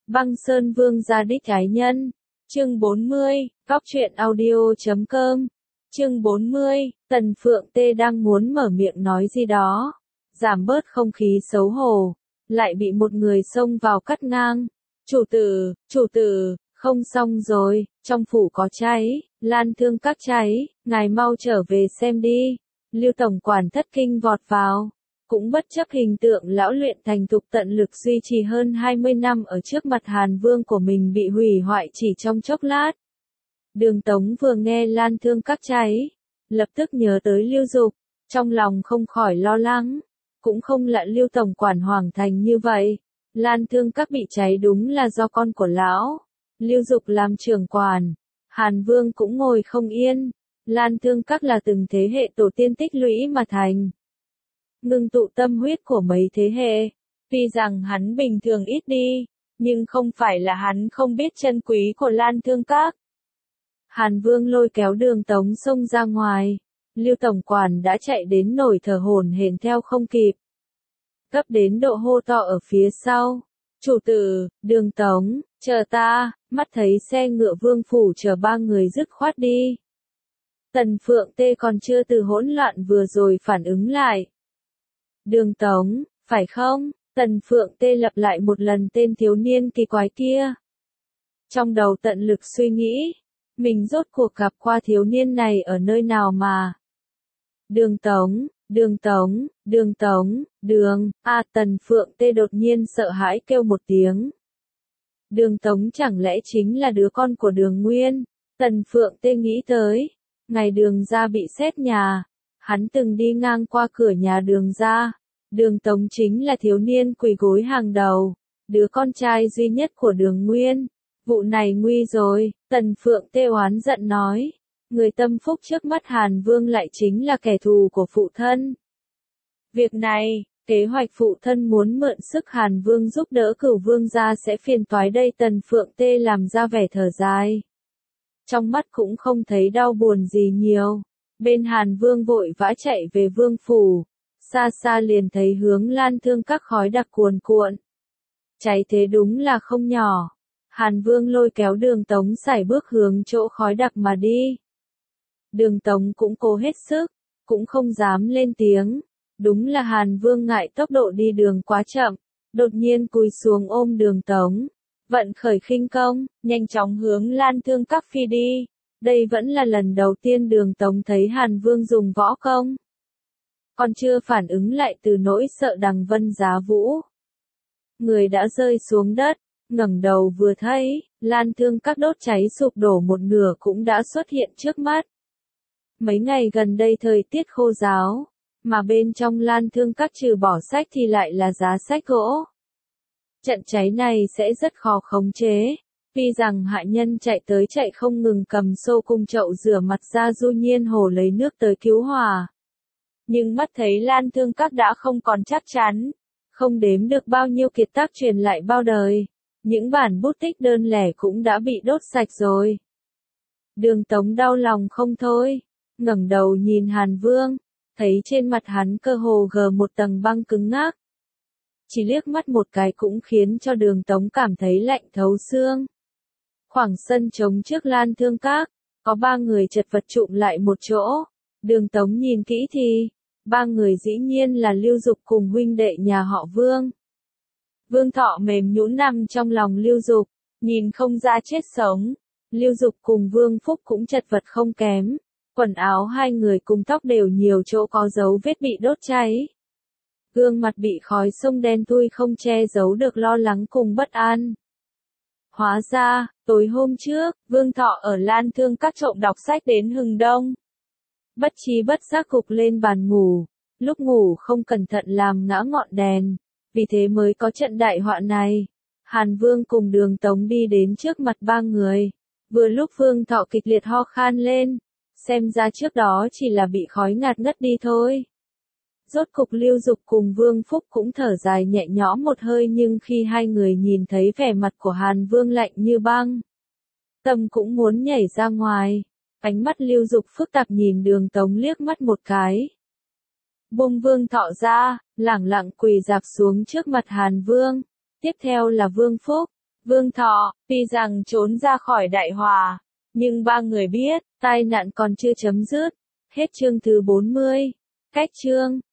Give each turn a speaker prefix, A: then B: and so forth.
A: Băng Sơn Vương gia đích ái nhân. Chương 40, Góc truyện audio.com. Chương 40, Tần Phượng Tê đang muốn mở miệng nói gì đó, giảm bớt không khí xấu hổ, lại bị một người xông vào cắt ngang. Chủ tử, không xong rồi, trong phủ có cháy, Lan Thương các cháy, ngài mau trở về xem đi. Lưu tổng quản thất kinh vọt vào, cũng bất chấp hình tượng lão luyện thành thục tận lực duy trì hơn 20 năm ở trước mặt Hàn Vương của mình bị hủy hoại chỉ trong chốc lát. Đường Tống vừa nghe Lan Thương các cháy, lập tức nhớ tới Lưu Dục, trong lòng không khỏi lo lắng, cũng không lạ Lưu tổng quản hoàng thành như vậy. Lan Thương các bị cháy đúng là do con của lão Lưu Dục làm trưởng quản, Hàn Vương cũng ngồi không yên. Lan Thương các là từng thế hệ tổ tiên tích lũy mà thành, ngưng tụ tâm huyết của mấy thế hệ. Tuy rằng hắn bình thường ít đi, nhưng không phải là hắn không biết chân quý của Lan Thương các. Hàn Vương lôi kéo Đường Tống xông ra ngoài, Lưu tổng quản đã chạy đến nổi thở hổn hển theo không kịp, cấp đến độ hô to ở phía sau: "Chủ tử, Đường Tống, chờ ta!" Mắt thấy xe ngựa Vương phủ chờ ba người dứt khoát đi. Tần Phượng Tê còn chưa từ hỗn loạn vừa rồi phản ứng lại. "Đường Tống, phải không?" Tần Phượng Tê lặp lại một lần tên thiếu niên kỳ quái kia. Trong đầu tận lực suy nghĩ, mình rốt cuộc gặp qua thiếu niên này ở nơi nào mà. Đường Tống, Tần Phượng Tê đột nhiên sợ hãi kêu một tiếng. Đường Tống chẳng lẽ chính là đứa con của Đường Nguyên? Tần Phượng Tê nghĩ tới, ngày Đường gia bị xét nhà, hắn từng đi ngang qua cửa nhà Đường gia. Đường Tống chính là thiếu niên quỳ gối hàng đầu, đứa con trai duy nhất của Đường Nguyên. Vụ này nguy rồi, Tần Phượng Tê oán giận nói. Người tâm phúc trước mắt Hàn Vương lại chính là kẻ thù của phụ thân. Việc này, kế hoạch phụ thân muốn mượn sức Hàn Vương giúp đỡ Cửu Vương gia sẽ phiền toái đây. Tần Phượng Tê làm ra vẻ thở dài, trong mắt cũng không thấy đau buồn gì nhiều. Bên Hàn Vương vội vã chạy về Vương phủ, xa xa liền thấy hướng Lan Thương các khói đặc cuồn cuộn. Cháy thế đúng là không nhỏ. Hàn Vương lôi kéo Đường Tống sải bước hướng chỗ khói đặc mà đi. Đường Tống cũng cố hết sức, cũng không dám lên tiếng. Đúng là Hàn Vương ngại tốc độ đi đường quá chậm, đột nhiên cúi xuống ôm Đường Tống, vận khởi khinh công, nhanh chóng hướng Lan Thương các phi đi. Đây vẫn là lần đầu tiên Đường Tống thấy Hàn Vương dùng võ công. Còn chưa phản ứng lại từ nỗi sợ đằng Vân Giá Vũ, người đã rơi xuống đất, ngẩng đầu vừa thấy, Lan Thương các đốt cháy sụp đổ một nửa cũng đã xuất hiện trước mắt. Mấy ngày gần đây thời tiết khô ráo, mà bên trong Lan Thương các trừ bỏ sách thì lại là giá sách gỗ. Trận cháy này sẽ rất khó khống chế. Tuy rằng hạ nhân chạy tới chạy không ngừng cầm xô cùng chậu rửa mặt ra Du Nhiên Hồ lấy nước tới cứu hỏa, nhưng mắt thấy Lan Thương các đã không còn chắc chắn, không đếm được bao nhiêu kiệt tác truyền lại bao đời, những bản bút tích đơn lẻ cũng đã bị đốt sạch rồi. Đường Tống đau lòng không thôi, ngẩng đầu nhìn Hàn Vương, thấy trên mặt hắn cơ hồ gờ một tầng băng cứng ngắc. Chỉ liếc mắt một cái cũng khiến cho Đường Tống cảm thấy lạnh thấu xương. Khoảng sân trống trước Lan Thương các, có ba người chật vật chụm lại một chỗ. Đường Tống nhìn kỹ thì, ba người dĩ nhiên là Lưu Dục cùng huynh đệ nhà họ Vương. Vương Thọ mềm nhũn nằm trong lòng Lưu Dục, nhìn không ra chết sống. Lưu Dục cùng Vương Phúc cũng chật vật không kém. Quần áo hai người cùng tóc đều nhiều chỗ có dấu vết bị đốt cháy. Gương mặt bị khói sông đen thui không che giấu được lo lắng cùng bất an. Hóa ra, tối hôm trước, Vương Thọ ở Lan Thương các trộm đọc sách đến hừng đông. Bất trí bất giác gục lên bàn ngủ, lúc ngủ không cẩn thận làm ngã ngọn đèn, vì thế mới có trận đại họa này. Hàn Vương cùng Đường Tống đi đến trước mặt ba người, vừa lúc Vương Thọ kịch liệt ho khan lên, xem ra trước đó chỉ là bị khói ngạt ngất đi thôi. Rốt cục Lưu Dục cùng Vương Phúc cũng thở dài nhẹ nhõm một hơi, nhưng khi hai người nhìn thấy vẻ mặt của Hàn Vương lạnh như băng, tâm cũng muốn nhảy ra ngoài. Ánh mắt Lưu Dục phức tạp nhìn Đường Tống liếc mắt một cái, buông Vương Thọ ra, lẳng lặng quỳ rạp xuống trước mặt Hàn Vương. Tiếp theo là Vương Phúc, Vương Thọ, tuy rằng trốn ra khỏi Đại Hòa, nhưng ba người biết, tai nạn còn chưa chấm dứt. Hết chương thứ 40. Cách chương